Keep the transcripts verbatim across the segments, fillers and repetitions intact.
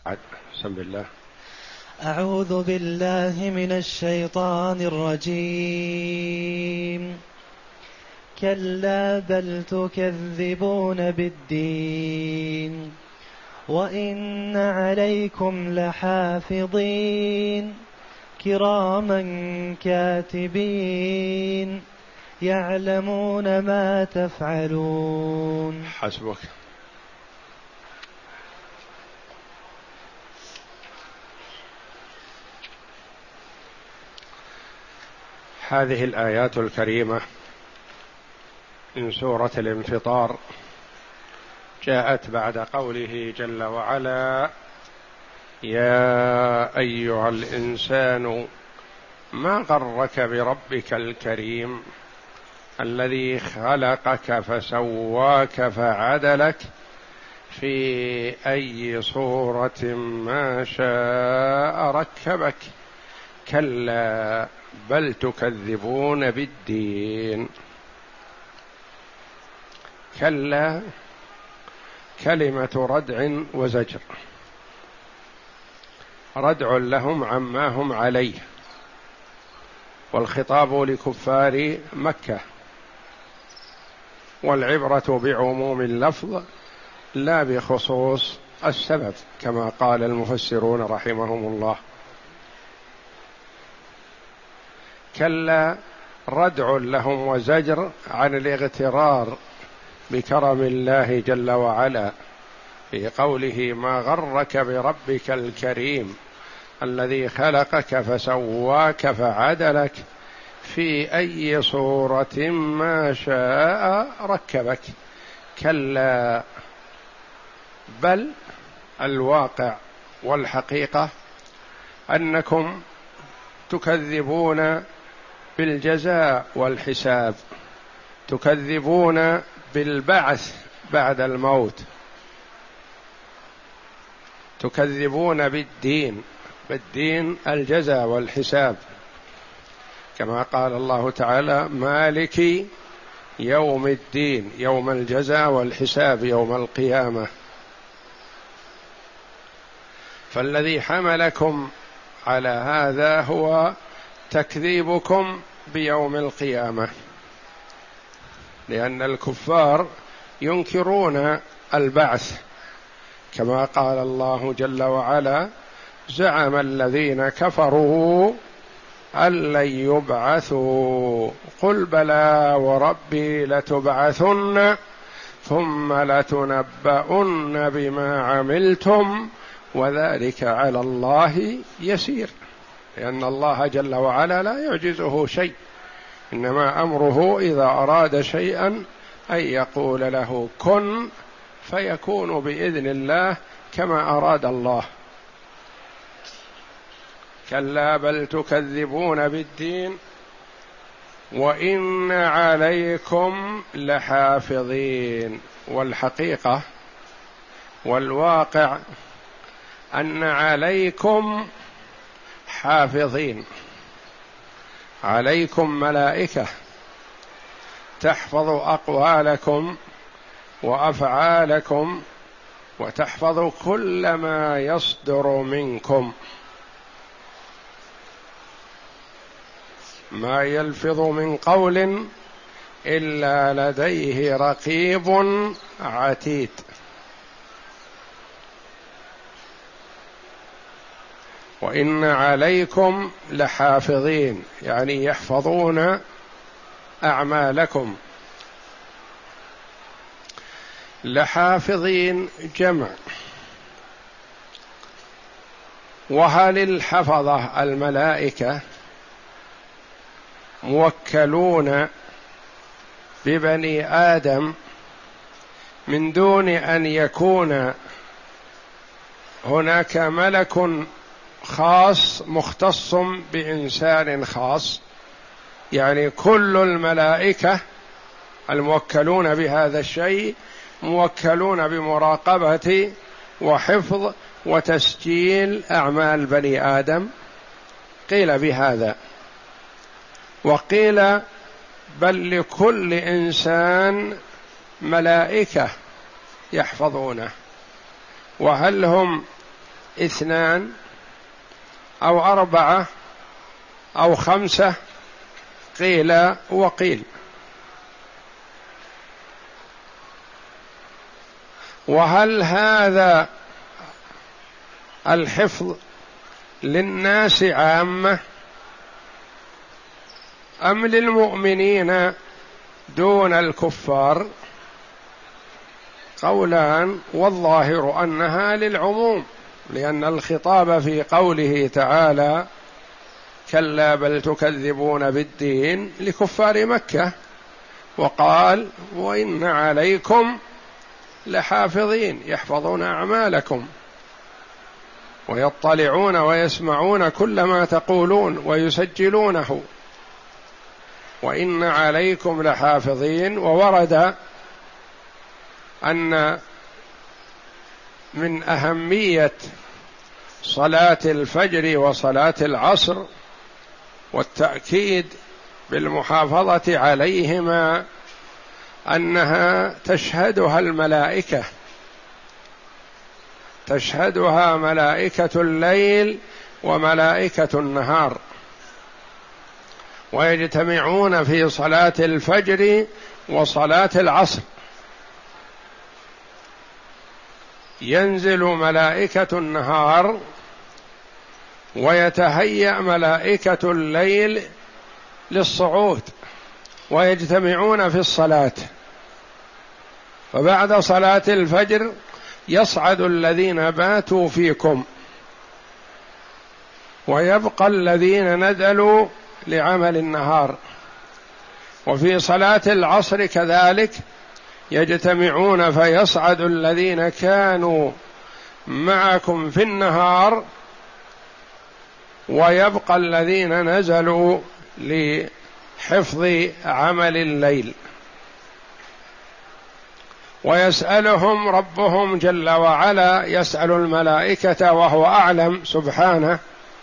بسم الله. أعوذ بالله من الشيطان الرجيم. كلا بل تكذبون بالدين وإن عليكم لحافظين كراما كاتبين يعلمون ما تفعلون. حسبك. هذه الآيات الكريمة من سورة الانفطار جاءت بعد قوله جل وعلا: يا أيها الإنسان ما غرك بربك الكريم الذي خلقك فسواك فعدلك في أي صورة ما شاء ركبك كلا بل تكذبون بالدين. كلا كلمة ردع وزجر، ردع لهم عما هم عليه، والخطاب لكفار مكة، والعبرة بعموم اللفظ لا بخصوص السبب كما قال المفسرون رحمهم الله. كلا ردع لهم وزجر عن الاغترار بكرم الله جل وعلا في قوله: ما غرك بربك الكريم الذي خلقك فسواك فعدلك في أي صورة ما شاء ركبك. كلا بل الواقع والحقيقة أنكم تكذبون بالجزاء والحساب، تكذبون بالبعث بعد الموت، تكذبون بالدين، بالدين الجزاء والحساب، كما قال الله تعالى: مالك يوم الدين، يوم الجزاء والحساب، يوم القيامة. فالذي حملكم على هذا هو تكذيبكم بيوم القيامة، لأن الكفار ينكرون البعث، كما قال الله جل وعلا: زعم الذين كفروا أن لن يبعثوا قل بلى وربي لتبعثن ثم لتنبؤن بما عملتم وذلك على الله يسير. لأن الله جل وعلا لا يعجزه شيء، إنما أمره إذا أراد شيئا أن يقول له كن فيكون بإذن الله كما أراد الله. كلا بل تكذبون بالدين وإن عليكم لحافظين. والحقيقة والواقع أن عليكم حافظين، عليكم ملائكة تحفظ أقوالكم وأفعالكم وتحفظ كل ما يصدر منكم، ما يلفظ من قول إلا لديه رقيب عتيد. وإن عليكم لحافظين يعني يحفظون أعمالكم. لحافظين جمع. وهل الحفظة الملائكة موكلون ببني آدم من دون أن يكون هناك ملك خاص مختص بإنسان خاص؟ يعني كل الملائكة الموكلون بهذا الشيء موكلون بمراقبة وحفظ وتسجيل أعمال بني آدم؟ قيل بهذا، وقيل بل لكل إنسان ملائكة يحفظونه. وهل هم اثنان أو أربعة أو خمسة، قيل وقيل. وهل هذا الحفظ للناس عامة أم للمؤمنين دون الكفار؟ قولان، والظاهر أنها للعموم، لأن الخطاب في قوله تعالى كلا بل تكذبون بالدين لكفار مكة، وقال وإن عليكم لحافظين يحفظون أعمالكم ويطلعون ويسمعون كل ما تقولون ويسجلونه، وإن عليكم لحافظين. وورد أن من أهمية صلاة الفجر وصلاة العصر والتأكيد بالمحافظة عليهما أنها تشهدها الملائكة، تشهدها ملائكة الليل وملائكة النهار، ويجتمعون في صلاة الفجر وصلاة العصر. ينزل ملائكة النهار ويتهيأ ملائكة الليل للصعود، ويجتمعون في الصلاة. فبعد صلاة الفجر يصعد الذين باتوا فيكم، ويبقى الذين نزلوا لعمل النهار. وفي صلاة العصر كذلك يجتمعون فيصعد الذين كانوا معكم في النهار، ويبقى الذين نزلوا لحفظ عمل الليل. ويسألهم ربهم جل وعلا، يسأل الملائكة وهو أعلم سبحانه،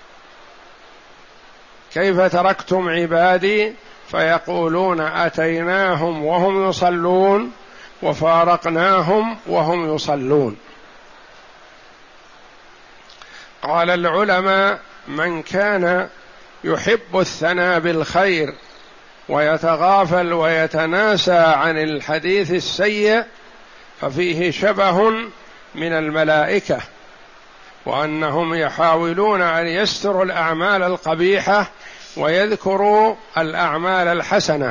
كيف تركتم عبادي؟ فيقولون أتيناهم وهم يصلون وفارقناهم وهم يصلون. قال العلماء: من كان يحب الثناء بالخير ويتغافل ويتناسى عن الحديث السيء ففيه شبه من الملائكة، وأنهم يحاولون أن يستروا الأعمال القبيحة ويذكروا الأعمال الحسنة.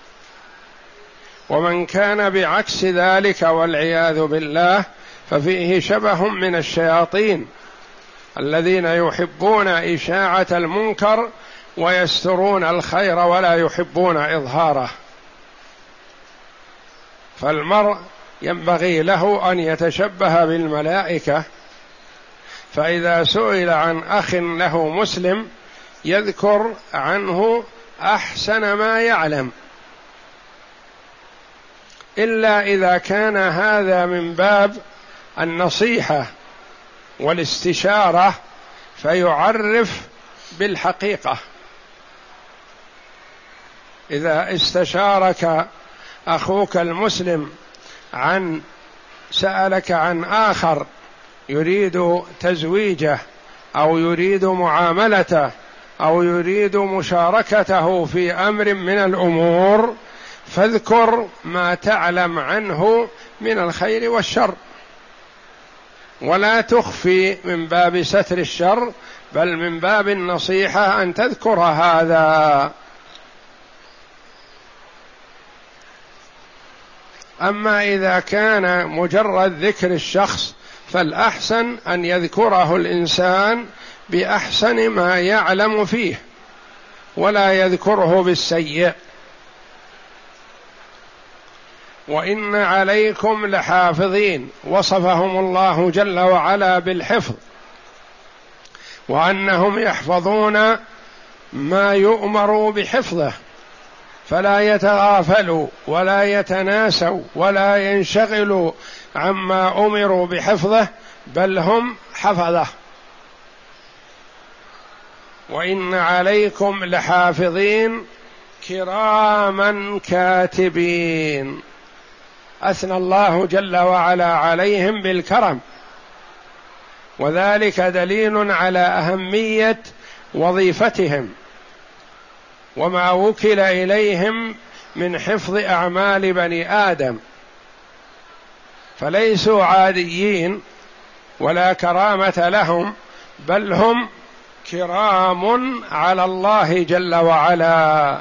ومن كان بعكس ذلك والعياذ بالله ففيه شبه من الشياطين الذين يحبون إشاعة المنكر ويسترون الخير ولا يحبون إظهاره. فالمرء ينبغي له أن يتشبه بالملائكة، فإذا سئل عن أخ له مسلم يذكر عنه أحسن ما يعلم، إلا إذا كان هذا من باب النصيحة والاستشارة فيعرف بالحقيقة. إذا استشارك أخوك المسلم عن سألك عن آخر يريد تزويجه أو يريد معاملته أو يريد مشاركته في أمر من الأمور، فاذكر ما تعلم عنه من الخير والشر، ولا تخفي من باب ستر الشر، بل من باب النصيحة أن تذكر هذا. أما إذا كان مجرد ذكر الشخص فالأحسن أن يذكره الإنسان بأحسن ما يعلم فيه ولا يذكره بالسيء. وإن عليكم لحافظين، وصفهم الله جل وعلا بالحفظ، وأنهم يحفظون ما يؤمر بحفظه، فلا يتغافلوا ولا يتناسوا ولا ينشغلوا عما أمروا بحفظه، بل هم حفظه. وإن عليكم لحافظين كراما كاتبين، أثنى الله جل وعلا عليهم بالكرم، وذلك دليل على أهمية وظيفتهم وما وكل إليهم من حفظ أعمال بني آدم، فليسوا عاديين ولا كرامة لهم، بل هم كرام على الله جل وعلا.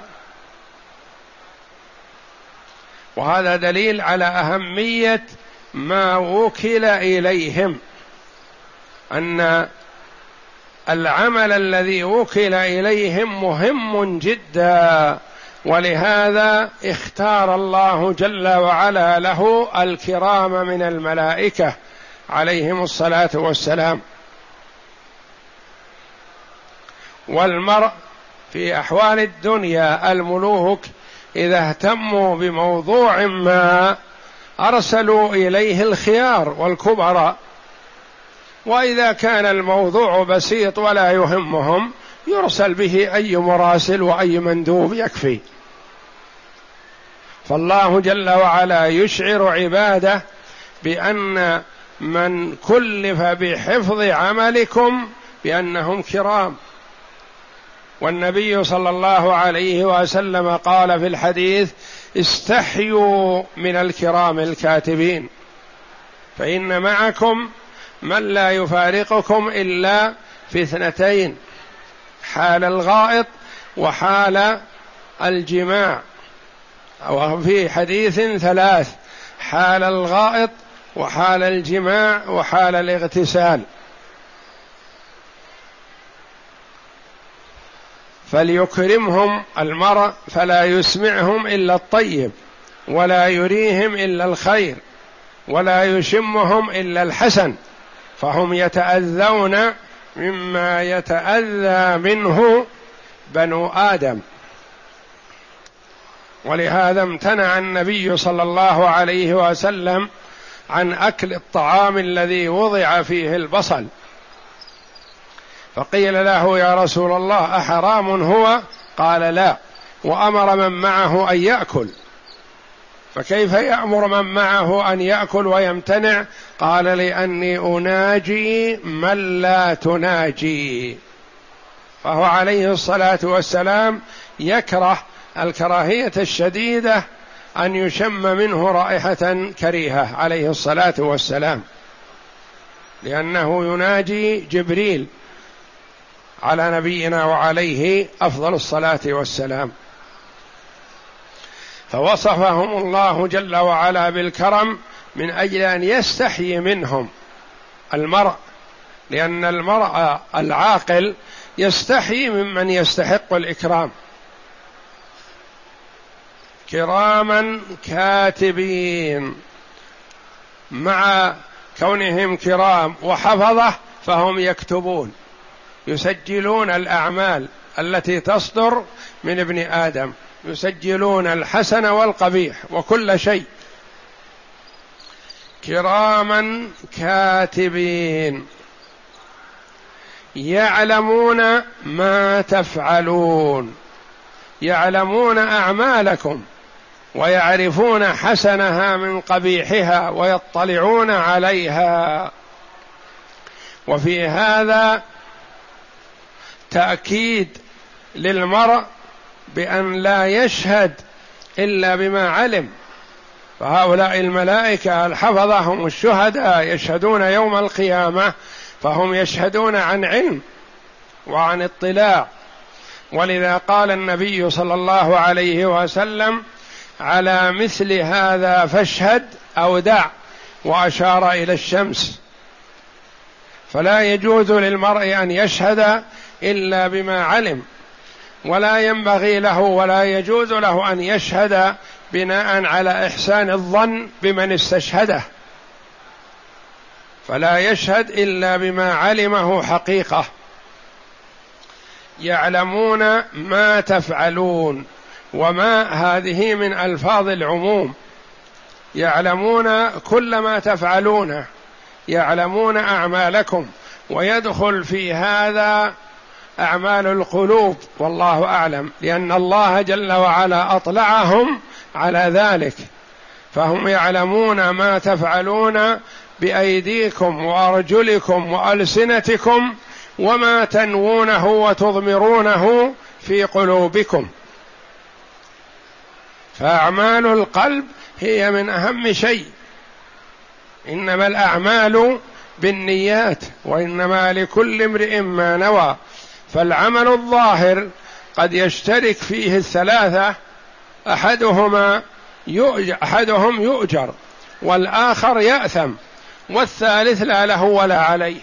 وهذا دليل على أهمية ما وكل إليهم، أن العمل الذي وكل إليهم مهم جدا، ولهذا اختار الله جل وعلا له الكرام من الملائكة عليهم الصلاة والسلام. والمرء في أحوال الدنيا الملوك إذا اهتموا بموضوع ما أرسلوا إليه الخيار والكبراء، وإذا كان الموضوع بسيط ولا يهمهم يرسل به أي مراسل وأي مندوب يكفي. فالله جل وعلا يشعر عباده بأن من كلف بحفظ عملكم بأنهم كرام. والنبي صلى الله عليه وسلم قال في الحديث: استحيوا من الكرام الكاتبين، فإن معكم من لا يفارقكم إلا في اثنتين: حال الغائط وحال الجماع، أو في حديث ثلاث: حال الغائط وحال الجماع وحال الاغتسال. فليكرمهم المرء فلا يسمعهم إلا الطيب، ولا يريهم إلا الخير، ولا يشمهم إلا الحسن، فهم يتأذون مما يتأذى منه بنو آدم. ولهذا امتنع النبي صلى الله عليه وسلم عن أكل الطعام الذي وضع فيه البصل، فقيل له: يا رسول الله أحرام هو؟ قال: لا، وأمر من معه أن يأكل. فكيف يأمر من معه أن يأكل ويمتنع؟ قال: لأني أناجي من لا تناجي. فهو عليه الصلاة والسلام يكره الكراهية الشديدة أن يشم منه رائحة كريهة عليه الصلاة والسلام، لأنه يناجي جبريل على نبينا وعليه أفضل الصلاة والسلام. فوصفهم الله جل وعلا بالكرم من أجل أن يستحيي منهم المرء، لأن المرء العاقل يستحيي ممن يستحق الإكرام. كراما كاتبين، مع كونهم كرام وحفظة فهم يكتبون، يسجلون الأعمال التي تصدر من ابن آدم، يسجلون الحسن والقبيح وكل شيء. كراما كاتبين يعلمون ما تفعلون، يعلمون أعمالكم ويعرفون حسنها من قبيحها ويطلعون عليها. وفي هذا تأكيد للمرء بأن لا يشهد إلا بما علم. فهؤلاء الملائكة الحفظة هم الشهداء يشهدون يوم القيامة، فهم يشهدون عن علم وعن اطلاع. ولذا قال النبي صلى الله عليه وسلم: على مثل هذا فاشهد أو دع، وأشار إلى الشمس. فلا يجوز للمرء أن يشهد إلا بما علم، ولا ينبغي له ولا يجوز له أن يشهد بناء على إحسان الظن بمن استشهده، فلا يشهد إلا بما علمه حقيقة. يعلمون ما تفعلون، وما هذه من ألفاظ العموم، يعلمون كل ما تفعلونه، يعلمون أعمالكم، ويدخل في هذا أعمال القلوب والله أعلم، لأن الله جل وعلا أطلعهم على ذلك، فهم يعلمون ما تفعلون بأيديكم وأرجلكم وألسنتكم وما تنوونه وتضمرونه في قلوبكم. فأعمال القلب هي من أهم شيء، إنما الأعمال بالنيات وإنما لكل امرئ ما نوى. فالعمل الظاهر قد يشترك فيه الثلاثة، أحدهما يؤجر أحدهم يؤجر والآخر يأثم والثالث لا له ولا عليه.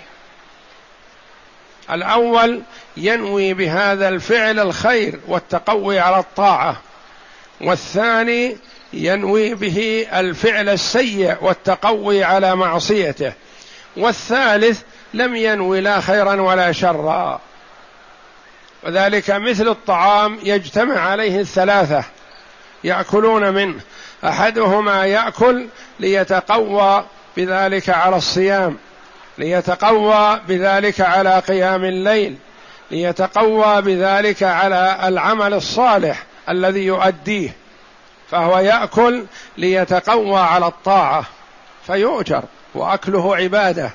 الأول ينوي بهذا الفعل الخير والتقوي على الطاعة، والثاني ينوي به الفعل السيء والتقوي على معصيته، والثالث لم ينوي لا خيرا ولا شرا. وذلك مثل الطعام يجتمع عليه الثلاثة يأكلون منه، أحدهما يأكل ليتقوى بذلك على الصيام، ليتقوى بذلك على قيام الليل، ليتقوى بذلك على العمل الصالح الذي يؤديه، فهو يأكل ليتقوى على الطاعة فيؤجر وأكله عبادة.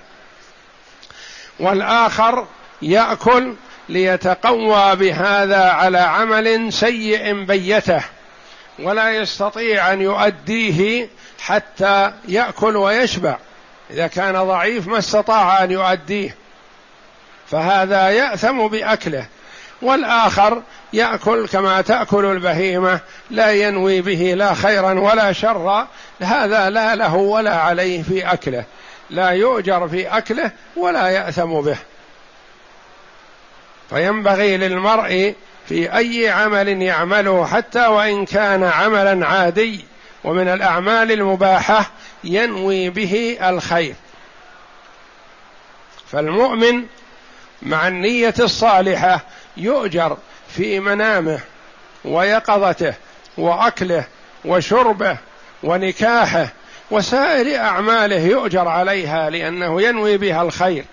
والآخر يأكل ليتقوى بهذا على عمل سيء بيته ولا يستطيع أن يؤديه حتى يأكل ويشبع، إذا كان ضعيف ما استطاع أن يؤديه، فهذا يأثم بأكله. والآخر يأكل كما تأكل البهيمة لا ينوي به لا خيرا ولا شرا، هذا لا له ولا عليه في أكله، لا يؤجر في أكله ولا يأثم به. فينبغي للمرء في أي عمل يعمله حتى وإن كان عملا عادي ومن الأعمال المباحة ينوي به الخير. فالمؤمن مع النية الصالحة يؤجر في منامه ويقظته وأكله وشربه ونكاحه وسائر أعماله يؤجر عليها لأنه ينوي بها الخير.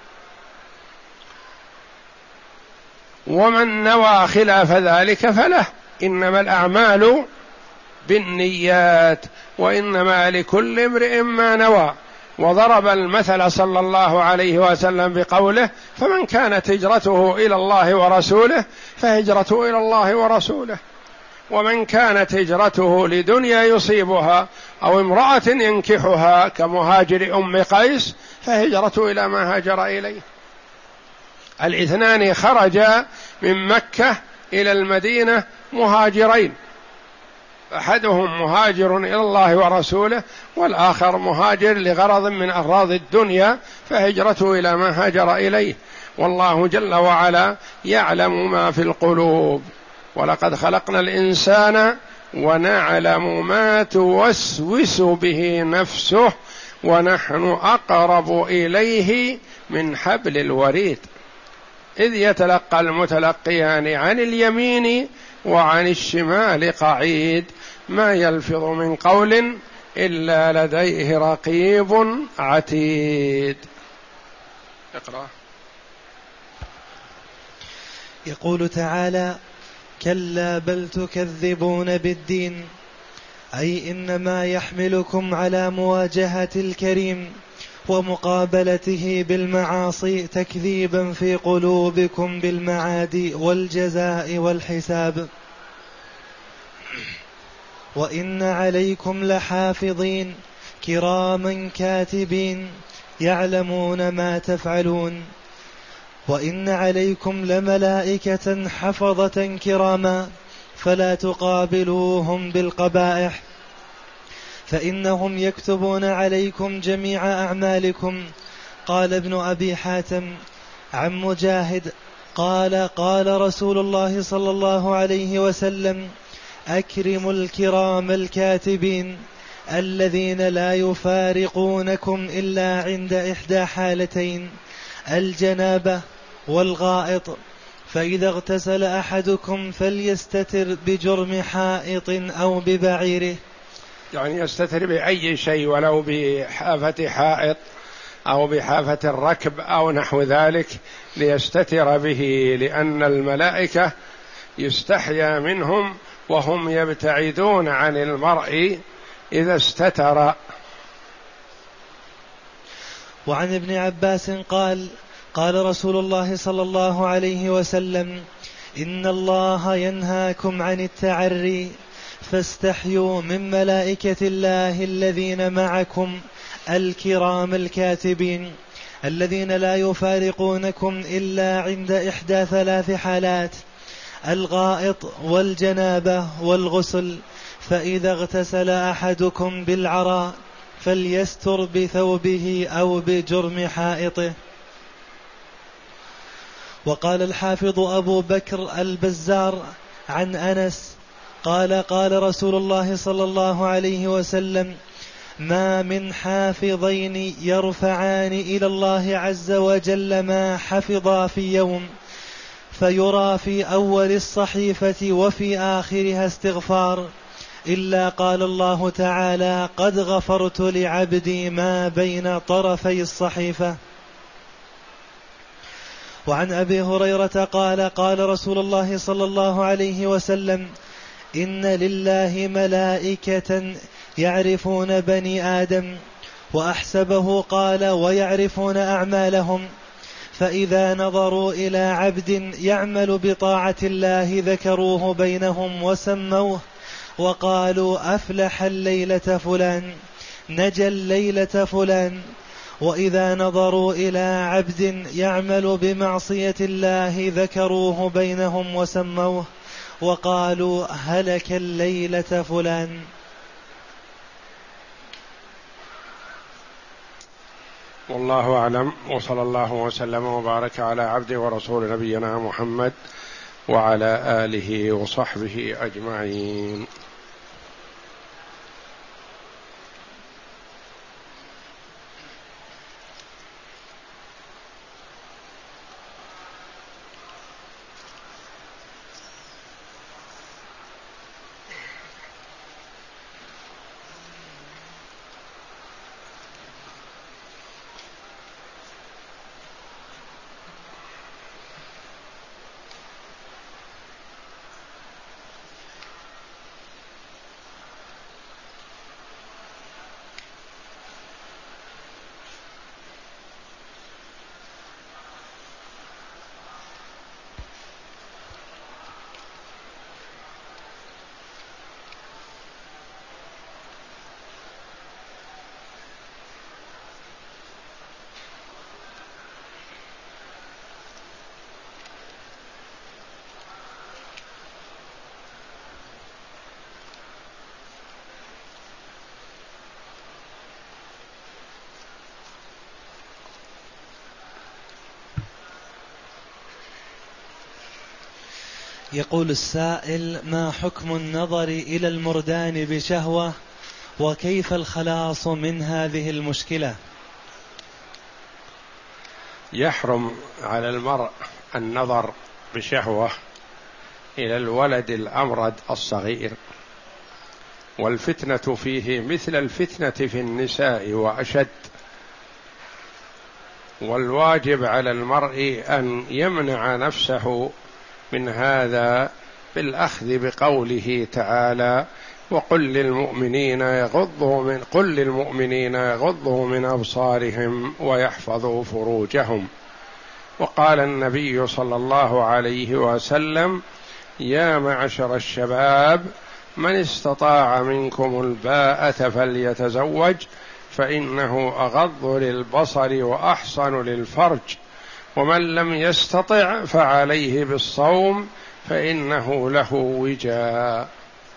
ومن نوى خلاف ذلك فله، إنما الأعمال بالنيات وإنما لكل امرئ ما نوى. وضرب المثل صلى الله عليه وسلم بقوله: فمن كانت هجرته إلى الله ورسوله فهجرته إلى الله ورسوله، ومن كانت هجرته لدنيا يصيبها أو امرأة ينكحها كمهاجر أم قيس فهجرته إلى ما هاجر إليه. الاثنان خرجا من مكة إلى المدينة مهاجرين، أحدهم مهاجر إلى الله ورسوله والآخر مهاجر لغرض من أغراض الدنيا فهجرته إلى ما هاجر إليه. والله جل وعلا يعلم ما في القلوب، ولقد خلقنا الإنسان ونعلم ما توسوس به نفسه ونحن أقرب إليه من حبل الوريد إذ يتلقى المتلقيان عن اليمين وعن الشمال قعيد ما يلفظ من قول إلا لديه رقيب عتيد. اقرأ. يقول تعالى: كلا بل تكذبون بالدين، أي إنما يحملكم على مواجهة الكريم ومقابلته بالمعاصي تكذيبا في قلوبكم بالمعاد والجزاء والحساب. وإن عليكم لحافظين كراما كاتبين يعلمون ما تفعلون. وإن عليكم لملائكة حفظة كراما فلا تقابلوهم بالقبائح فإنهم يكتبون عليكم جميع أعمالكم. قال ابن أبي حاتم عن مجاهد قال: قال رسول الله صلى الله عليه وسلم: أكرموا الكرام الكاتبين الذين لا يفارقونكم إلا عند إحدى حالتين: الجنابة والغائط، فإذا اغتسل أحدكم فليستتر بجرم حائط أو ببعيره، يعني يستتر بأي شيء ولو بحافة حائط أو بحافة الركب أو نحو ذلك ليستتر به، لأن الملائكة يستحيا منهم وهم يبتعدون عن المرء إذا استتر. وعن ابن عباس قال قال رسول الله صلى الله عليه وسلم إن الله ينهاكم عن التعري فاستحيوا من ملائكة الله الذين معكم الكرام الكاتبين الذين لا يفارقونكم إلا عند إحدى ثلاث حالات: الغائط والجنابة والغسل، فإذا اغتسل أحدكم بالعراء فليستر بثوبه أو بجرم حائطه. وقال الحافظ أبو بكر البزار عن أنس قال قال رسول الله صلى الله عليه وسلم: ما من حافظين يرفعان إلى الله عز وجل ما حفظا في يوم فيرى في أول الصحيفة وفي آخرها استغفار إلا قال الله تعالى: قد غفرت لعبدي ما بين طرفي الصحيفة. وعن أبي هريرة قال قال رسول الله صلى الله عليه وسلم: إن لله ملائكة يعرفون بني آدم، وأحسبه قال: ويعرفون أعمالهم، فإذا نظروا إلى عبد يعمل بطاعة الله ذكروه بينهم وسموه وقالوا: أفلح الليلة فلان، نجى الليلة فلان. وإذا نظروا إلى عبد يعمل بمعصية الله ذكروه بينهم وسموه وقالوا: هلك الليلة فلان. والله أعلم، وصلى الله وسلم وبارك على عبده ورسول نبينا محمد وعلى آله وصحبه أجمعين. يقول السائل: ما حكم النظر إلى المردان بشهوة، وكيف الخلاص من هذه المشكلة؟ يحرم على المرء النظر بشهوة إلى الولد الأمرد الصغير، والفتنة فيه مثل الفتنة في النساء وأشد، والواجب على المرء أن يمنع نفسه من هذا بالأخذ بقوله تعالى: وقل للمؤمنين يغضوا من قل للمؤمنين يغضوا من أبصارهم ويحفظوا فروجهم. وقال النبي صلى الله عليه وسلم: يا معشر الشباب من استطاع منكم الباءة فليتزوج فإنه أغض للبصر وأحصن للفرج، ومن لم يستطع فعليه بالصوم فإنه له وجاء.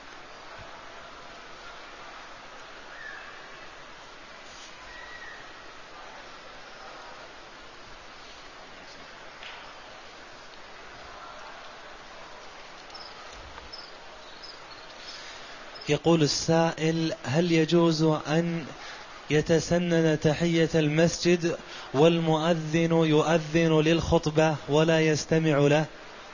يقول السائل: هل يجوز أن يتسنن تحية المسجد والمؤذن يؤذن للخطبة ولا يستمع له؟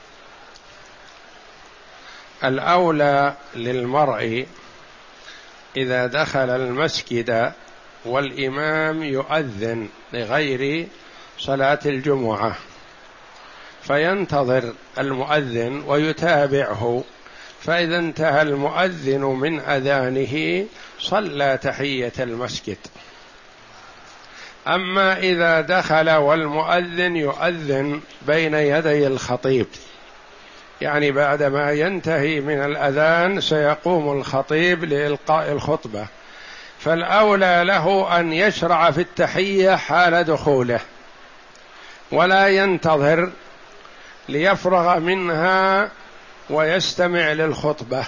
الأولى للمرء إذا دخل المسجد والإمام يؤذن لغير صلاة الجمعة فينتظر المؤذن ويتابعه، فإذا انتهى المؤذن من أذانه صلى تحية المسجد. أما إذا دخل والمؤذن يؤذن بين يدي الخطيب، يعني بعدما ينتهي من الأذان سيقوم الخطيب لإلقاء الخطبة، فالأولى له أن يشرع في التحية حال دخوله ولا ينتظر ليفرغ منها ويستمع للخطبة.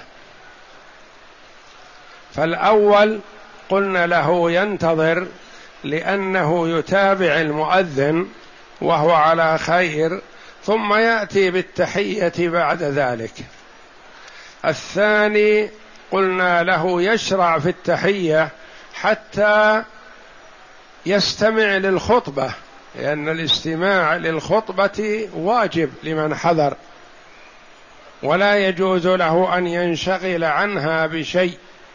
فالأول قلنا له ينتظر لأنه يتابع المؤذن وهو على خير، ثم يأتي بالتحية بعد ذلك. الثاني قلنا له يشرع في التحية حتى يستمع للخطبة، لأن الاستماع للخطبة واجب لمن حضر، ولا يجوز له أن ينشغل عنها بشيء.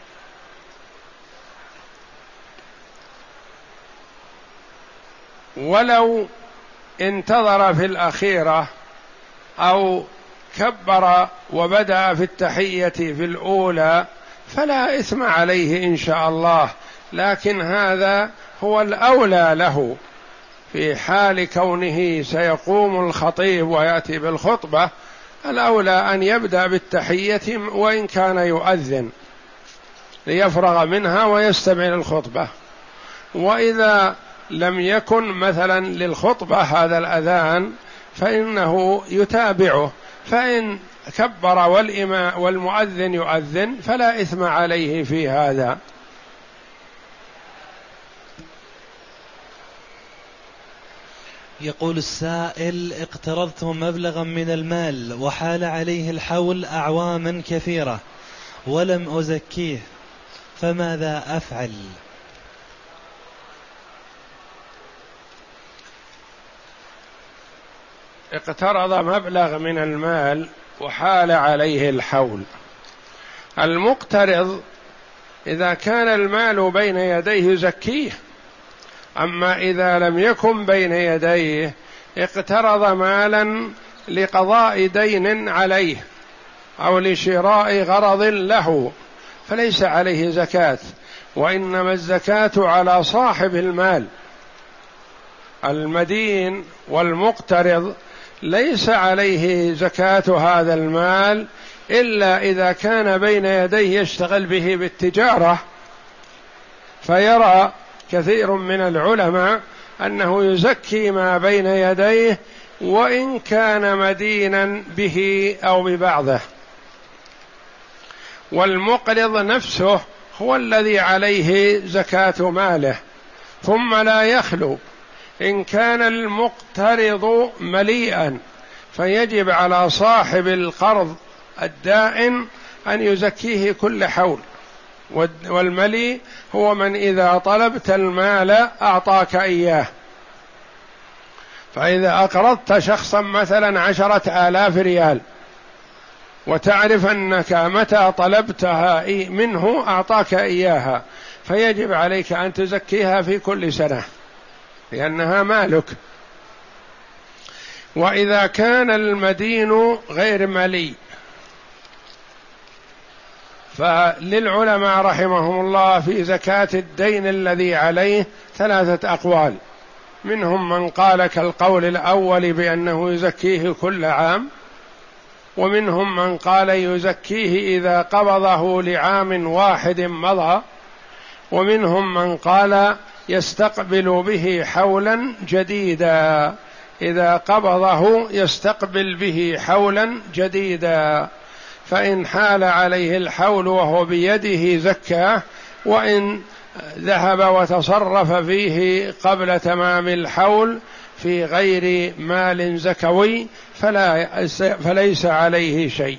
ولو انتظر في الأخيرة أو كبر وبدأ في التحية في الأولى فلا إثم عليه إن شاء الله، لكن هذا هو الأولى له في حال كونه سيقوم الخطيب ويأتي بالخطبة. الأولى أن يبدأ بالتحية وإن كان يؤذن ليفرغ منها ويستمع للخطبة. وإذا لم يكن مثلا للخطبة هذا الأذان فإنه يتابعه، فإن كبر والإمام والمؤذن يؤذن فلا إثم عليه في هذا. يقول السائل: اقترضت مبلغا من المال وحال عليه الحول أعواما كثيرة ولم أزكيه، فماذا أفعل؟ اقترض مبلغ من المال وحال عليه الحول. المقترض إذا كان المال بين يديه زكيه، أما إذا لم يكن بين يديه اقترض مالا لقضاء دين عليه أو لشراء غرض له فليس عليه زكاة، وإنما الزكاة على صاحب المال. المدين والمقترض ليس عليه زكاة هذا المال إلا إذا كان بين يديه يشتغل به بالتجارة، فيرى كثير من العلماء أنه يزكي ما بين يديه وإن كان مدينا به أو ببعضه. والمقرض نفسه هو الذي عليه زكاة ماله. ثم لا يخلو إن كان المقترض مليئا فيجب على صاحب القرض الدائن أن يزكيه كل حول. والملي هو من إذا طلبت المال أعطاك إياه. فإذا أقرضت شخصا مثلا عشرة آلاف ريال وتعرف أنك متى طلبتها منه أعطاك إياها، فيجب عليك أن تزكيها في كل سنة لأنها مالك. وإذا كان المدين غير ملي فللعلماء رحمهم الله في زكاة الدين الذي عليه ثلاثة أقوال، منهم من قال كالقول الأول بأنه يزكيه كل عام، ومنهم من قال يزكيه إذا قبضه لعام واحد مضى، ومنهم من قال يستقبل به حولا جديدا، إذا قبضه يستقبل به حولا جديدا، فإن حال عليه الحول وهو بيده زكاه، وإن ذهب وتصرف فيه قبل تمام الحول في غير مال زكوي فلا فليس عليه شيء.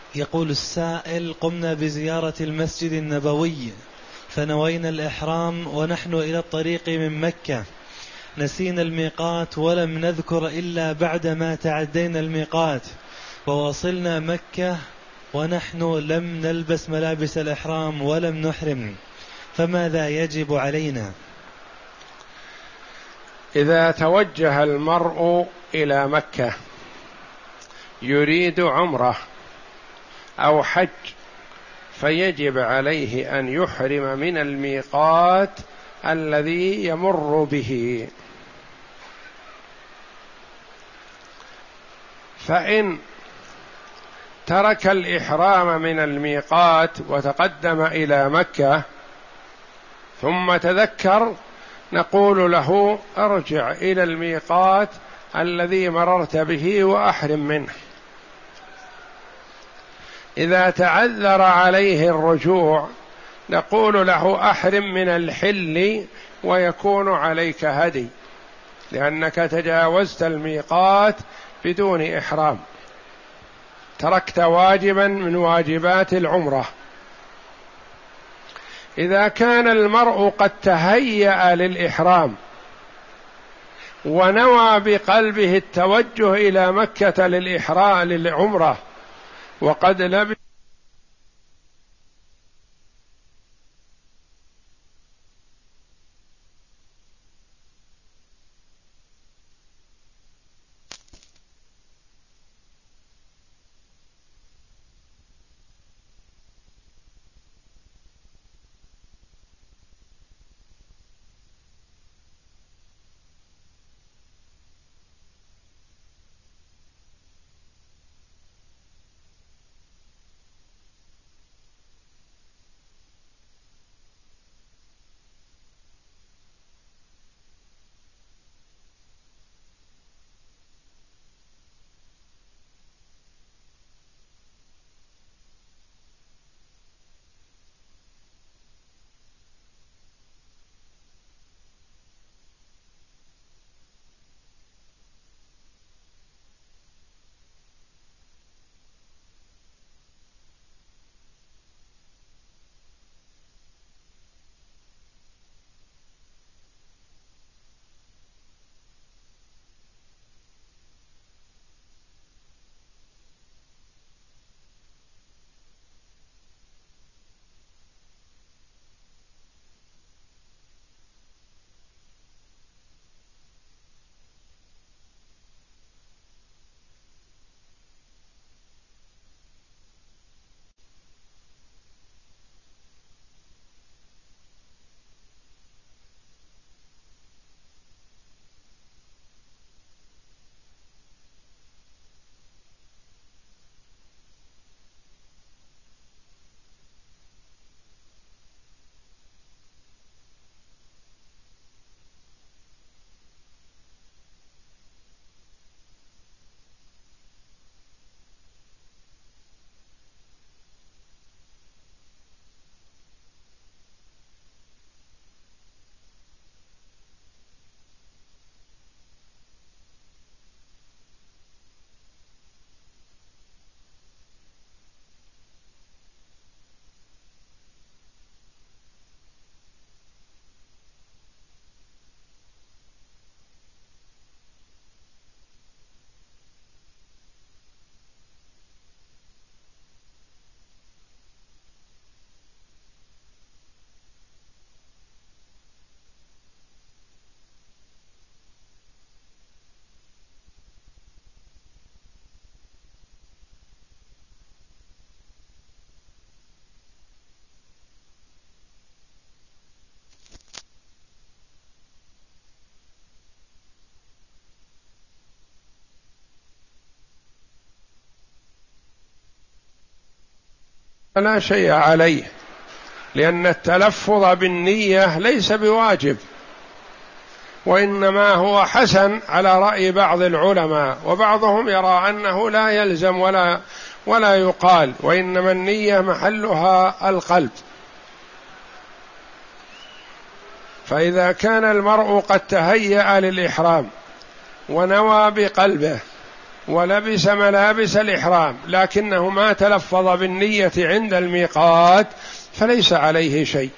يقول السائل: قمنا بزيارة المسجد النبوي فنوينا الإحرام ونحن إلى الطريق من مكة، نسينا الميقات ولم نذكر إلا بعدما تعدينا الميقات، ووصلنا مكة ونحن لم نلبس ملابس الإحرام ولم نحرم، فماذا يجب علينا؟ إذا توجه المرء إلى مكة يريد عمرة أو حج فيجب عليه أن يحرم من الميقات الذي يمر به، فإن ترك الإحرام من الميقات وتقدم إلى مكة ثم تذكر نقول له ارجع إلى الميقات الذي مررت به وأحرم منه. إذا تعذر عليه الرجوع نقول له أحرم من الحل ويكون عليك هدي، لأنك تجاوزت الميقات بدون إحرام، تركت واجبا من واجبات العمرة. إذا كان المرء قد تهيأ للإحرام ونوى بقلبه التوجه إلى مكة للإحرام للعمرة وقد لبث لا شيء عليه، لأن التلفظ بالنية ليس بواجب، وإنما هو حسن على رأي بعض العلماء، وبعضهم يرى أنه لا يلزم ولا ولا يقال، وإنما النية محلها القلب. فإذا كان المرء قد تهيأ للإحرام ونوى بقلبه ولبس ملابس الإحرام لكنه ما تلفظ بالنية عند الميقات فليس عليه شيء.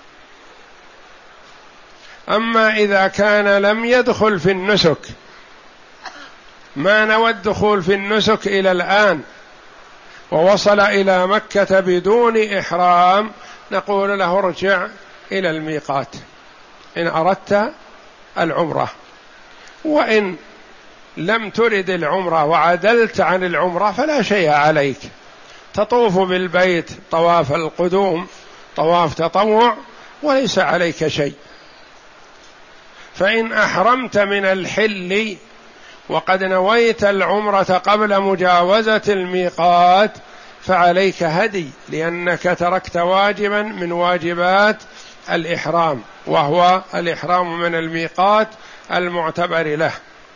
أما إذا كان لم يدخل في النسك، ما نوى الدخول في النسك إلى الآن ووصل إلى مكة بدون إحرام، نقول له ارجع إلى الميقات إن أردت العمرة. وإن لم ترد العمرة وعدلت عن العمرة فلا شيء عليك، تطوف بالبيت طواف القدوم طواف تطوع وليس عليك شيء. فإن أحرمت من الحل وقد نويت العمرة قبل مجاوزة الميقات فعليك هدي، لأنك تركت واجبا من واجبات الإحرام، وهو الإحرام من الميقات المعتبر له.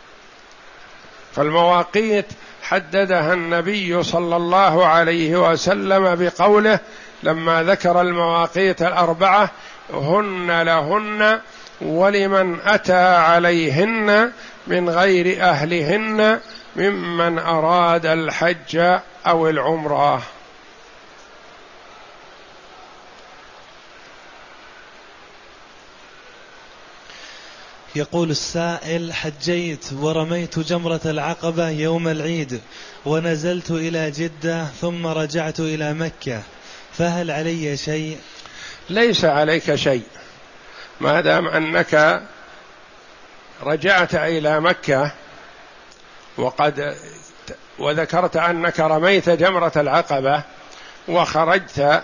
فالمواقيت حددها النبي صلى الله عليه وسلم بقوله لما ذكر المواقيت الأربعة: هن لهن ولمن أتى عليهن من غير أهلهن ممن أراد الحج أو العمرة. يقول السائل: حجيت ورميت جمرة العقبة يوم العيد ونزلت إلى جدة ثم رجعت إلى مكة، فهل علي شيء؟ ليس عليك شيء ما دام أنك رجعت إلى مكة وقد وذكرت أنك رميت جمرة العقبة وخرجت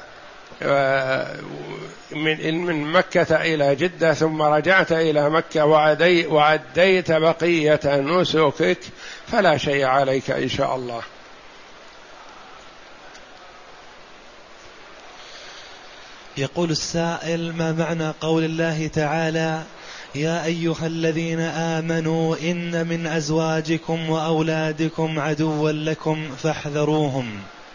من مكة إلى جدة ثم رجعت إلى مكة وعديت بقية نسكك فلا شيء عليك إن شاء الله. يقول السائل: ما معنى قول الله تعالى: يا أيها الذين آمنوا إن من أزواجكم وأولادكم عدوا لكم فاحذروهم؟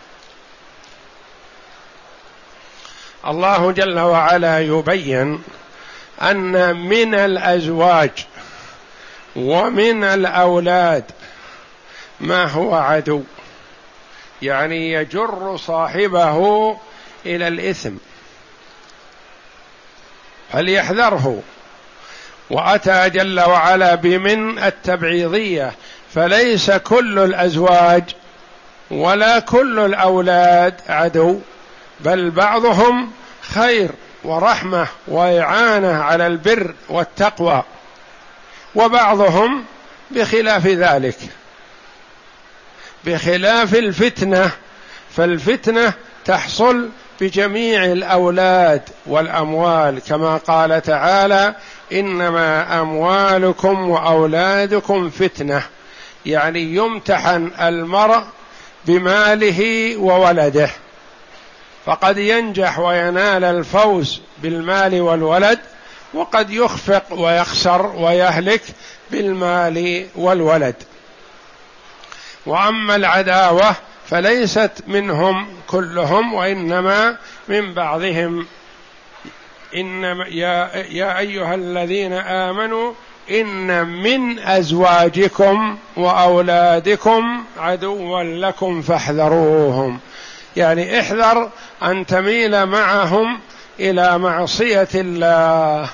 الله جل وعلا يبين أن من الأزواج ومن الأولاد ما هو عدو، يعني يجر صاحبه إلى الإثم فليحذره. وأتى جل وعلا بمن التبعيضية، فليس كل الأزواج ولا كل الأولاد عدو، بل بعضهم خير ورحمة وإعانة على البر والتقوى، وبعضهم بخلاف ذلك، بخلاف الفتنة. فالفتنة تحصل بجميع الأولاد والأموال، كما قال تعالى: إنما أموالكم وأولادكم فتنة، يعني يمتحن المرء بماله وولده، فقد ينجح وينال الفوز بالمال والولد، وقد يخفق ويخسر ويهلك بالمال والولد. وأما العداوة فليست منهم كلهم وإنما من بعضهم. إنما يا, يا أيها الذين آمنوا إن من أزواجكم وأولادكم عدوا لكم فاحذروهم، يعني احذر أن تميل معهم إلى معصية الله.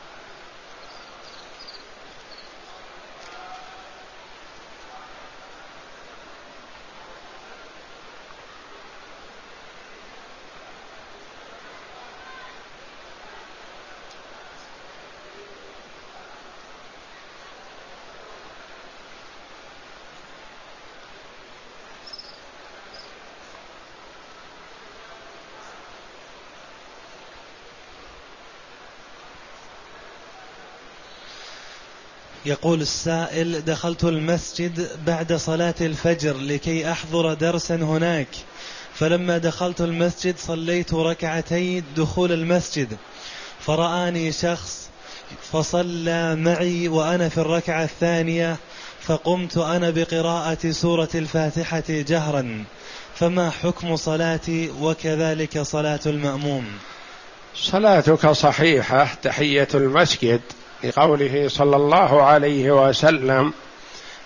يقول السائل: دخلت المسجد بعد صلاة الفجر لكي أحضر درسا هناك، فلما دخلت المسجد صليت ركعتي دخول المسجد، فرآني شخص فصلى معي وأنا في الركعة الثانية، فقمت أنا بقراءة سورة الفاتحة جهرا، فما حكم صلاتي وكذلك صلاة المأموم؟ صلاتك صحيحة، تحية المسجد لقوله صلى الله عليه وسلم: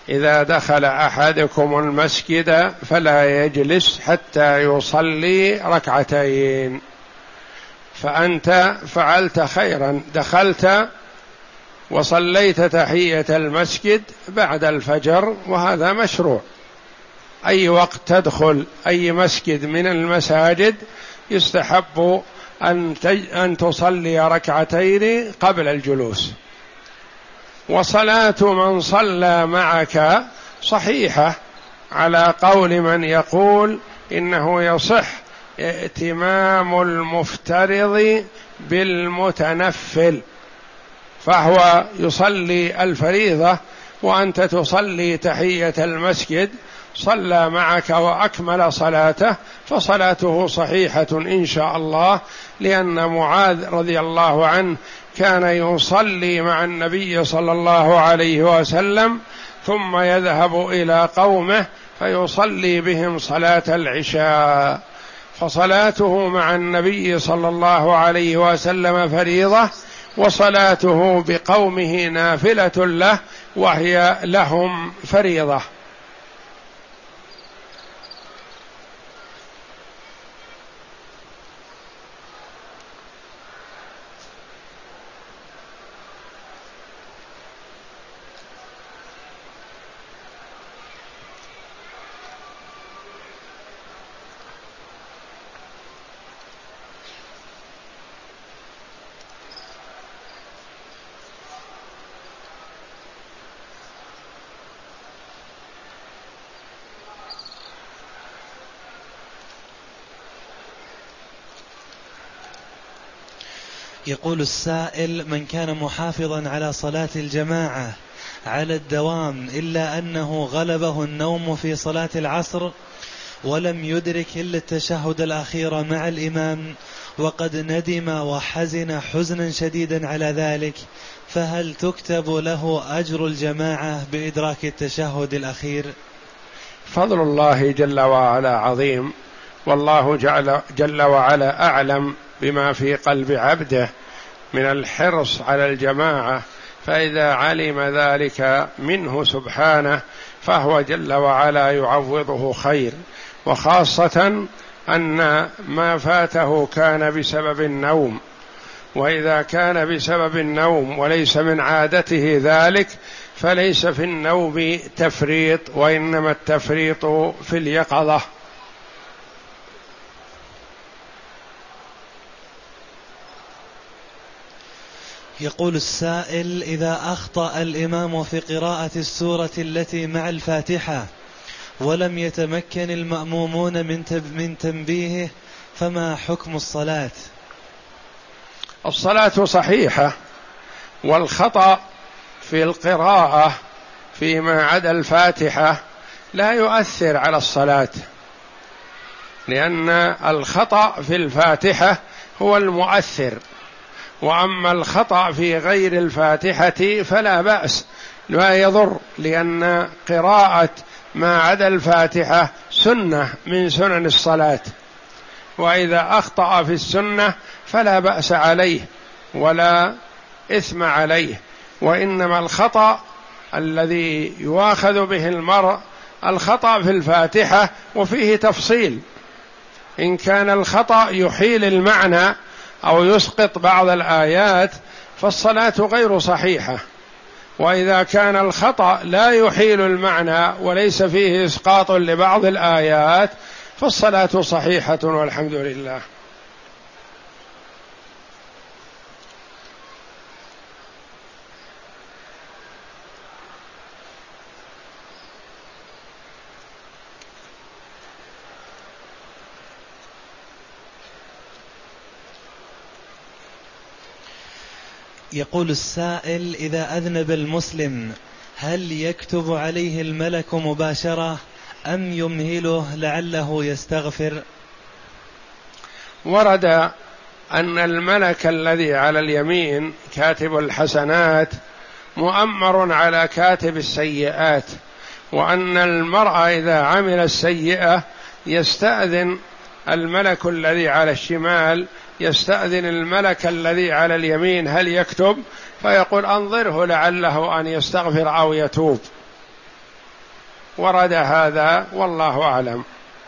إذا دخل أحدكم المسجد فلا يجلس حتى يصلي ركعتين. فأنت فعلت خيرا، دخلت وصليت تحية المسجد بعد الفجر، وهذا مشروع. أي وقت تدخل أي مسجد من المساجد يستحب أن أن تصلي ركعتين قبل الجلوس. وصلاة من صلى معك صحيحة على قول من يقول إنه يصح ائتمام المفترض بالمتنفل، فهو يصلي الفريضة وأنت تصلي تحية المسجد، صلى معك وأكمل صلاته فصلاته صحيحة إن شاء الله، لأن معاذ رضي الله عنه كان يصلي مع النبي صلى الله عليه وسلم ثم يذهب إلى قومه فيصلي بهم صلاة العشاء، فصلاته مع النبي صلى الله عليه وسلم فريضة، وصلاته بقومه نافلة له وهي لهم فريضة. يقول السائل: من كان محافظا على صلاة الجماعة على الدوام إلا أنه غلبه النوم في صلاة العصر ولم يدرك إلا التشهد الأخير مع الإمام وقد ندم وحزن حزنا شديدا على ذلك، فهل تكتب له أجر الجماعة بإدراك التشهد الأخير؟ فضل الله جل وعلا عظيم، والله جل, جل وعلا أعلم بما في قلب عبده من الحرص على الجماعة، فإذا علم ذلك منه سبحانه فهو جل وعلا يعوضه خير، وخاصة أن ما فاته كان بسبب النوم، وإذا كان بسبب النوم وليس من عادته ذلك فليس في النوم تفريط، وإنما التفريط في اليقظة. يقول السائل: إذا أخطأ الإمام في قراءة السورة التي مع الفاتحة ولم يتمكن المأمومون من تنبيهه فما حكم الصلاة؟ الصلاة صحيحة، والخطأ في القراءة فيما عدا الفاتحة لا يؤثر على الصلاة، لأن الخطأ في الفاتحة هو المؤثر، وأما الخطأ في غير الفاتحة فلا بأس لا يضر، لأن قراءة ما عدا الفاتحة سنة من سنن الصلاة، وإذا أخطأ في السنة فلا بأس عليه ولا إثم عليه، وإنما الخطأ الذي يؤاخذ به المرء الخطأ في الفاتحة، وفيه تفصيل: إن كان الخطأ يحيل المعنى أو يسقط بعض الآيات فالصلاة غير صحيحة، وإذا كان الخطأ لا يحيل المعنى وليس فيه إسقاط لبعض الآيات فالصلاة صحيحة والحمد لله. يقول السائل: إذا أذنب المسلم هل يكتب عليه الملك مباشرة أم يمهله لعله يستغفر؟ ورد أن الملك الذي على اليمين كاتب الحسنات مؤمر على كاتب السيئات، وأن المرء إذا عمل السيئة يستأذن الملك الذي على الشمال، يستأذن الملك الذي على اليمين هل يكتب، فيقول: أنظره لعله أن يستغفر أو يتوب. ورد هذا والله أعلم.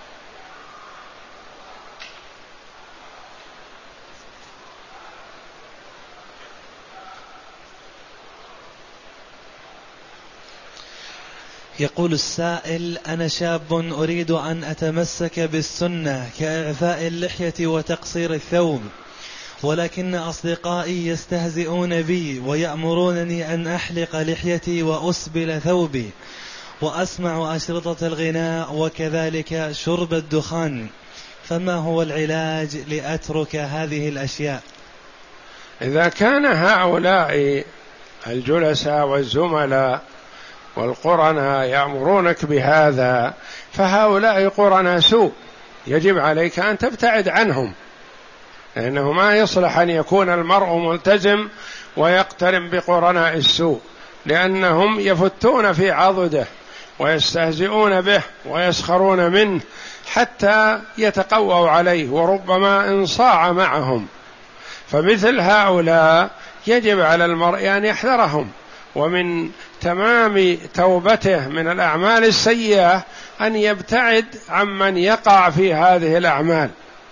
يقول السائل: أنا شاب أريد أن أتمسك بالسنة كإعفاء اللحية وتقصير الثوب، ولكن أصدقائي يستهزئون بي ويأمرونني أن أحلق لحيتي وأسبل ثوبي، وأسمع أشرطة الغناء وكذلك شرب الدخان، فما هو العلاج لأترك هذه الأشياء؟ إذا كان هؤلاء الجلساء والزملاء والقرناء يأمرونك بهذا فهؤلاء قرناء سوء، يجب عليك أن تبتعد عنهم، لأنه ما يصلح أن يكون المرء ملتزم ويقترن بقرناء السوء، لأنهم يفتون في عضده ويستهزئون به ويسخرون منه حتى يتقووا عليه، وربما انصاع معهم. فمثل هؤلاء يجب على المرء أن يحذرهم، ومن تمام توبته من الأعمال السيئة أن يبتعد عمن يقع في هذه الأعمال.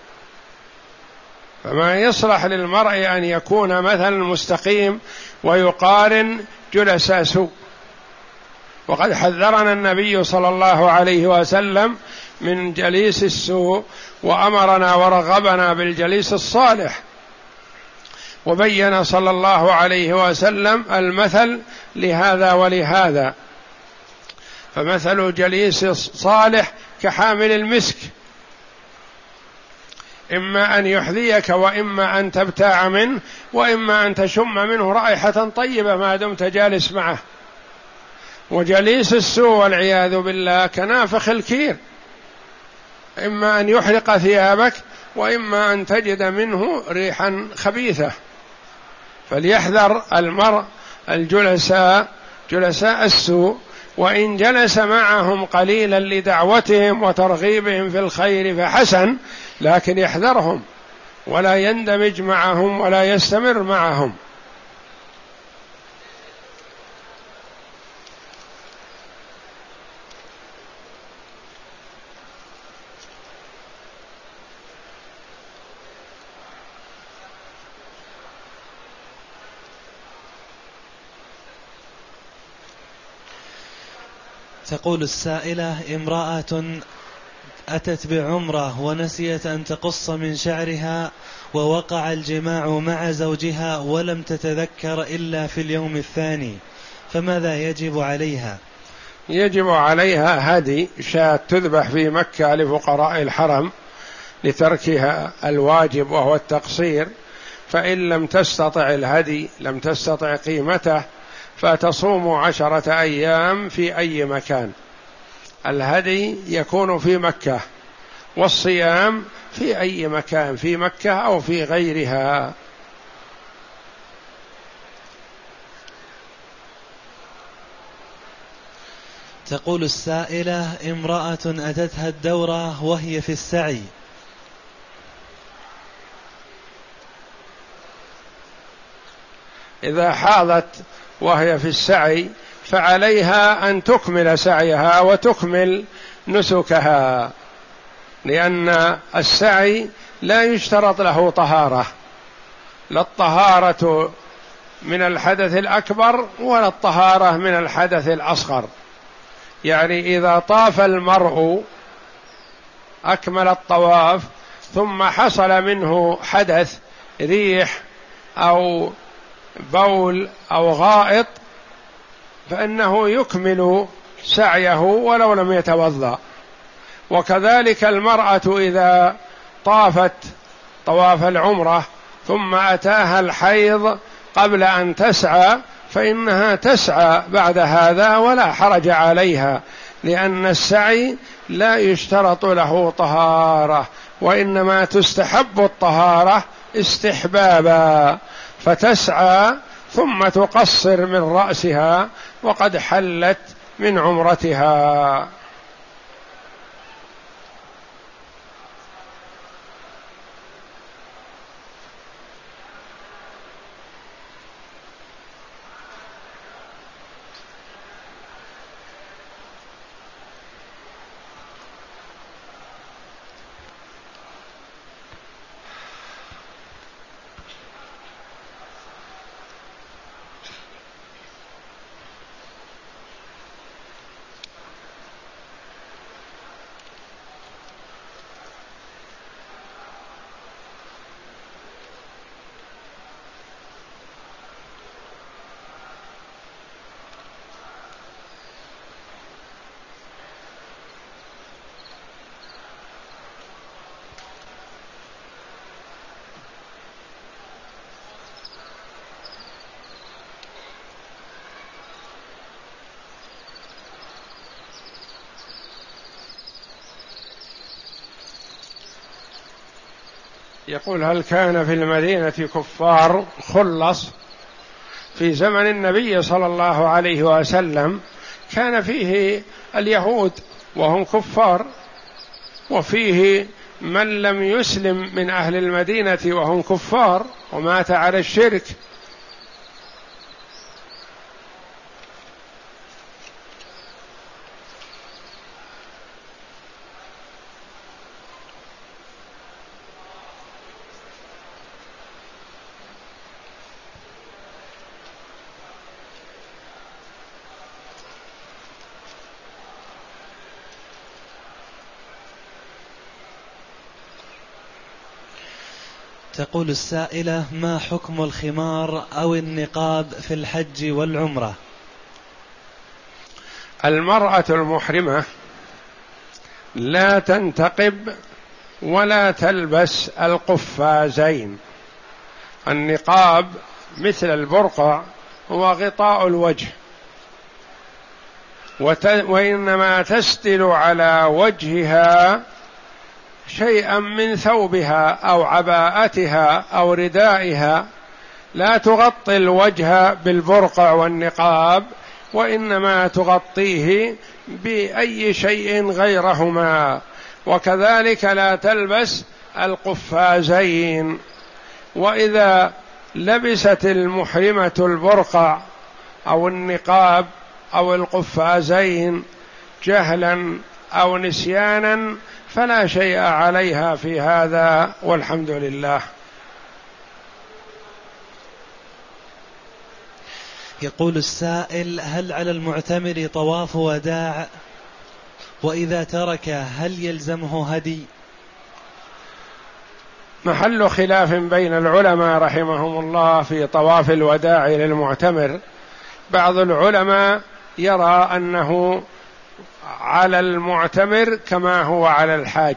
فما يصلح للمرء أن يكون مثلا مستقيم ويقارن جلساء سوء، وقد حذرنا النبي صلى الله عليه وسلم من جليس السوء، وأمرنا ورغبنا بالجليس الصالح، وبين صلى الله عليه وسلم المثل لهذا ولهذا. فمثل جليس الصالح كحامل المسك، إما أن يحذيك وإما أن تبتاع منه وإما أن تشم منه رائحة طيبة ما دمت جالس معه. وجليس السوء والعياذ بالله كنافخ الكير، إما أن يحرق ثيابك وإما أن تجد منه ريحا خبيثة. فليحذر المرء الجلساء جلساء السوء، وإن جلس معهم قليلا لدعوتهم وترغيبهم في الخير فحسن، لكن يحذرهم ولا يندمج معهم ولا يستمر معهم. تقول السائلة: امرأة أتت بعمرة ونسيت أن تقص من شعرها، ووقع الجماع مع زوجها ولم تتذكر إلا في اليوم الثاني، فماذا يجب عليها؟ يجب عليها هدي شاة تذبح في مكة لفقراء الحرم لتركها الواجب وهو التقصير، فإن لم تستطع الهدي لم تستطع قيمته فتصوم عشرة أيام في أي مكان. الهدي يكون في مكة والصيام في أي مكان في مكة أو في غيرها. تقول السائلة: امرأة أتتها الدورة وهي في السعي، إذا حاضت وهي في السعي فعليها أن تكمل سعيها وتكمل نسكها، لأن السعي لا يشترط له طهارة، لا الطهارة من الحدث الأكبر ولا الطهارة من الحدث الأصغر. يعني إذا طاف المرء أكمل الطواف ثم حصل منه حدث ريح أو بول أو غائط فإنه يكمل سعيه ولو لم يتوضأ. وكذلك المرأة إذا طافت طواف العمرة ثم أتاها الحيض قبل أن تسعى فإنها تسعى بعد هذا ولا حرج عليها، لأن السعي لا يشترط له طهارة، وإنما تستحب الطهارة استحبابا، فتسعى ثم تقصر من رأسها وقد حلت من عمرتها. يقول: هل كان في المدينة كفار خلص؟ في زمن النبي صلى الله عليه وسلم كان فيه اليهود وهم كفار، وفيه من لم يسلم من أهل المدينة وهم كفار ومات على الشرك. تقول السائلة: ما حكم الخمار أو النقاب في الحج والعمرة؟ المرأة المحرمة لا تنتقب ولا تلبس القفازين. النقاب مثل البرقع هو غطاء الوجه، وإنما تستل على وجهها شيئا من ثوبها أو عباءتها أو ردائها، لا تغطي الوجه بالبرقع والنقاب، وإنما تغطيه بأي شيء غيرهما. وكذلك لا تلبس القفازين. وإذا لبست المحرمة البرقع أو النقاب أو القفازين جهلا أو نسيانا فلا شيء عليها في هذا، والحمد لله. يقول السائل: هل على المعتمر طواف وداع؟ وإذا ترك هل يلزمه هدي؟ محل خلاف بين العلماء رحمهم الله في طواف الوداع للمعتمر. بعض العلماء يرى أنه على المعتمر كما هو على الحاج،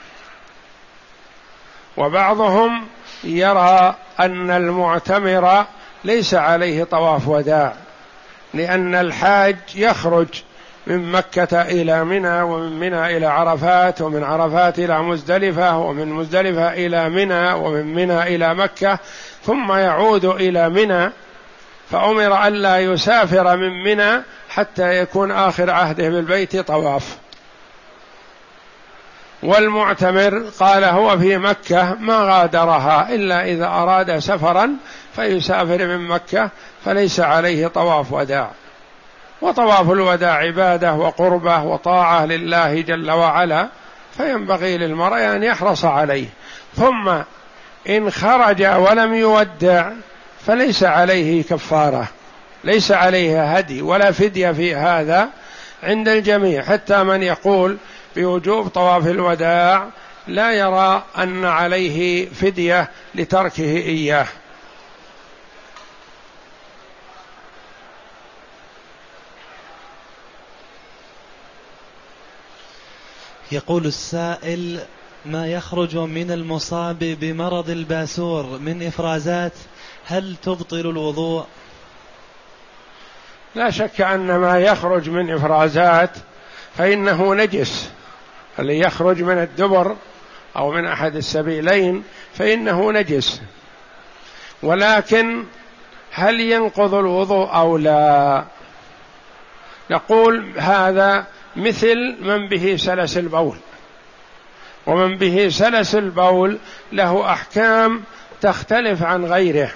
وبعضهم يرى أن المعتمر ليس عليه طواف وداع، لأن الحاج يخرج من مكة إلى منى، ومن منى إلى عرفات، ومن عرفات إلى مزدلفة، ومن مزدلفة إلى منى، ومن منى إلى مكة، ثم يعود إلى منى، فأمر ألا يسافر من منى حتى يكون آخر عهده بالبيت طواف. والمعتمر قال هو في مكة ما غادرها إلا إذا أراد سفرا فيسافر من مكة، فليس عليه طواف وداع. وطواف الوداع عبادة وقربة وطاعة لله جل وعلا، فينبغي للمرء أن يحرص عليه. ثم إن خرج ولم يودع فليس عليه كفارة، ليس عليه هدي ولا فدية في هذا عند الجميع، حتى من يقول بوجوب طواف الوداع لا يرى أن عليه فدية لتركه إياه. يقول السائل: ما يخرج من المصاب بمرض الباسور من إفرازات هل تبطل الوضوء؟ لا شك أن ما يخرج من إفرازات فإنه نجس، اللي يخرج من الدبر أو من أحد السبيلين فإنه نجس، ولكن هل ينقض الوضوء أو لا؟ نقول هذا مثل من به سلس البول، ومن به سلس البول له أحكام تختلف عن غيره،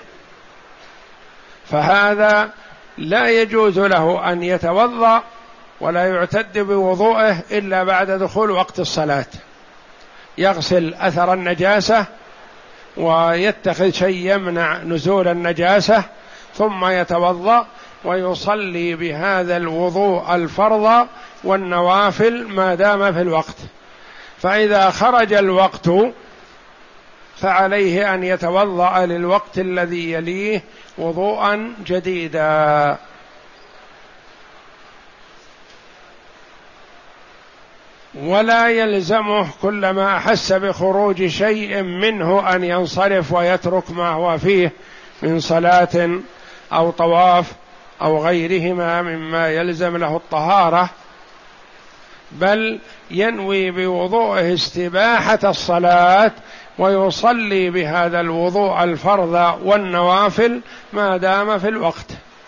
فهذا لا يجوز له أن يتوضأ ولا يعتد بوضوءه إلا بعد دخول وقت الصلاة، يغسل أثر النجاسة ويتخذ شيء يمنع نزول النجاسة ثم يتوضأ ويصلي بهذا الوضوء الفرض والنوافل ما دام في الوقت. فإذا خرج الوقت فعليه أن يتوضأ للوقت الذي يليه وضوءا جديدا. ولا يلزمه كلما أحس بخروج شيء منه أن ينصرف ويترك ما هو فيه من صلاة أو طواف أو غيرهما مما يلزم له الطهارة، بل ينوي بوضوءه استباحة الصلاة ويصلي بهذا الوضوء الفرض والنوافل ما دام في الوقت.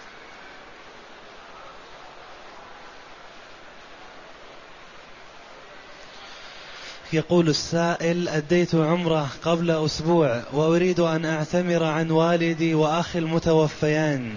يقول السائل: أديت عمره قبل أسبوع وأريد أن أعتمر عن والدي وأخي المتوفيان.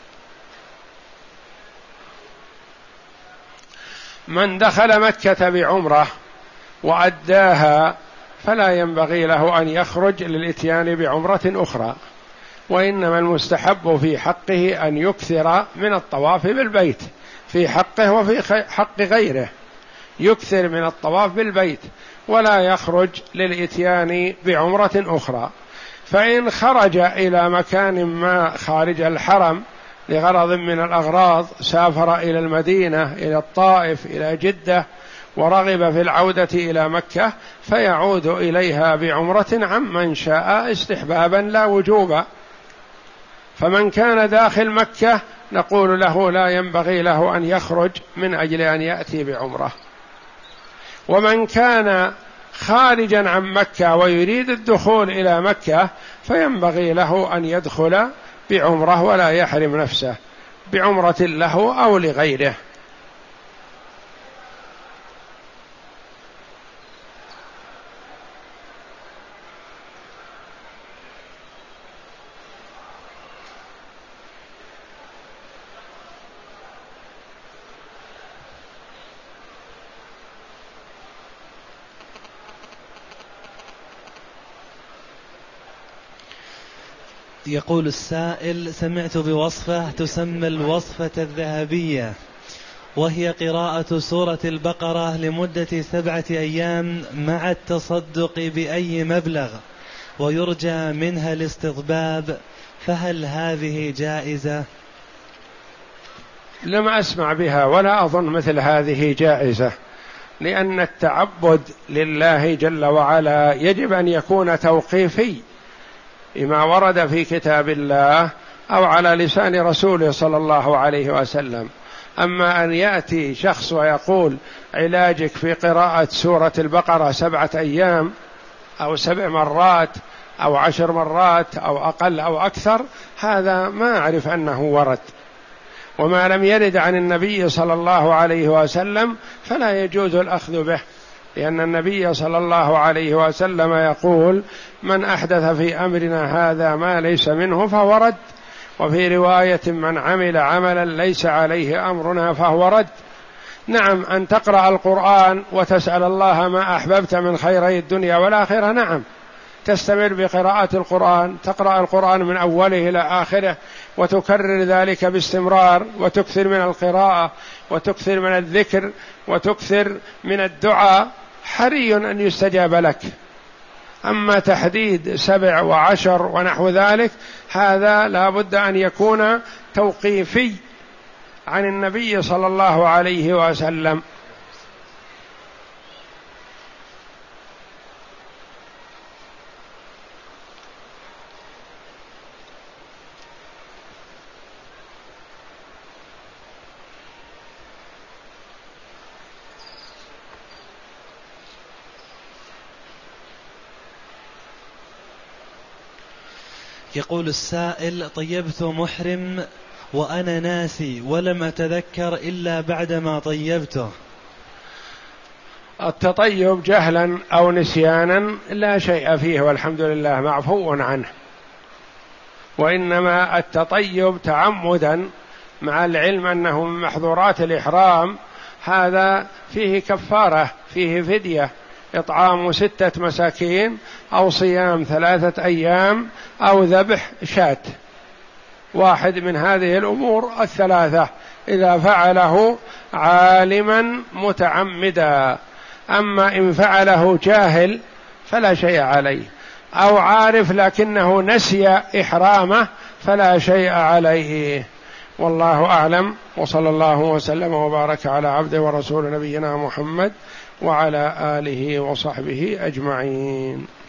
من دخل مكة بعمرة وأداها فلا ينبغي له أن يخرج للإتيان بعمرة أخرى، وإنما المستحب في حقه أن يكثر من الطواف بالبيت في حقه وفي حق غيره، يكثر من الطواف بالبيت ولا يخرج للإتيان بعمرة أخرى. فإن خرج إلى مكان ما خارج الحرم لغرض من الأغراض، سافر إلى المدينة، إلى الطائف، إلى جدة، ورغب في العودة إلى مكة، فيعود إليها بعمرة عمن شاء استحبابا لا وجوبا. فمن كان داخل مكة نقول له لا ينبغي له أن يخرج من أجل أن يأتي بعمرة. ومن كان خارجا عن مكة ويريد الدخول إلى مكة فينبغي له أن يدخل بعمرة ولا يحرم نفسه بعمرة له أو لغيره. يقول السائل: سمعت بوصفة تسمى الوصفة الذهبية، وهي قراءة سورة البقرة لمدة سبعة أيام مع التصدق بأي مبلغ، ويرجى منها الاستطباب، فهل هذه جائزة؟ لم أسمع بها ولا أظن مثل هذه جائزة، لأن التعبد لله جل وعلا يجب أن يكون توقيفي بما ورد في كتاب الله أو على لسان رسوله صلى الله عليه وسلم. أما أن يأتي شخص ويقول علاجك في قراءة سورة البقرة سبعة أيام أو سبع مرات أو عشر مرات أو أقل أو أكثر، هذا ما أعرف أنه ورد، وما لم يرد عن النبي صلى الله عليه وسلم فلا يجوز الأخذ به، لأن النبي صلى الله عليه وسلم يقول: من أحدث في أمرنا هذا ما ليس منه فهو رد، وفي رواية: من عمل عملا ليس عليه أمرنا فهو رد. نعم، أن تقرأ القرآن وتسأل الله ما أحببت من خيري الدنيا والآخرة، نعم، تستمر بقراءة القرآن، تقرأ القرآن من أوله إلى آخره وتكرر ذلك باستمرار، وتكثر من القراءة وتكثر من الذكر وتكثر من الدعاء، حري أن يستجاب لك. أما تحديد سبع وعشر ونحو ذلك هذا لا بد أن يكون توقيفي عن النبي صلى الله عليه وسلم. يقول السائل: طيبت محرم وأنا ناسي ولم أتذكر إلا بعدما طيبته. التطيب جهلا أو نسيانا لا شيء فيه والحمد لله معفو عنه، وإنما التطيب تعمدا مع العلم أنه من محظورات الإحرام، هذا فيه كفارة، فيه فدية، إطعام ستة مساكين أو صيام ثلاثة أيام أو ذبح شاة، واحد من هذه الأمور الثلاثة إذا فعله عالما متعمدا. أما إن فعله جاهل فلا شيء عليه، أو عارف لكنه نسي إحرامه فلا شيء عليه، والله أعلم. وصلى الله وسلم وبارك على عبده ورسول نبينا محمد وعلى آله وصحبه أجمعين.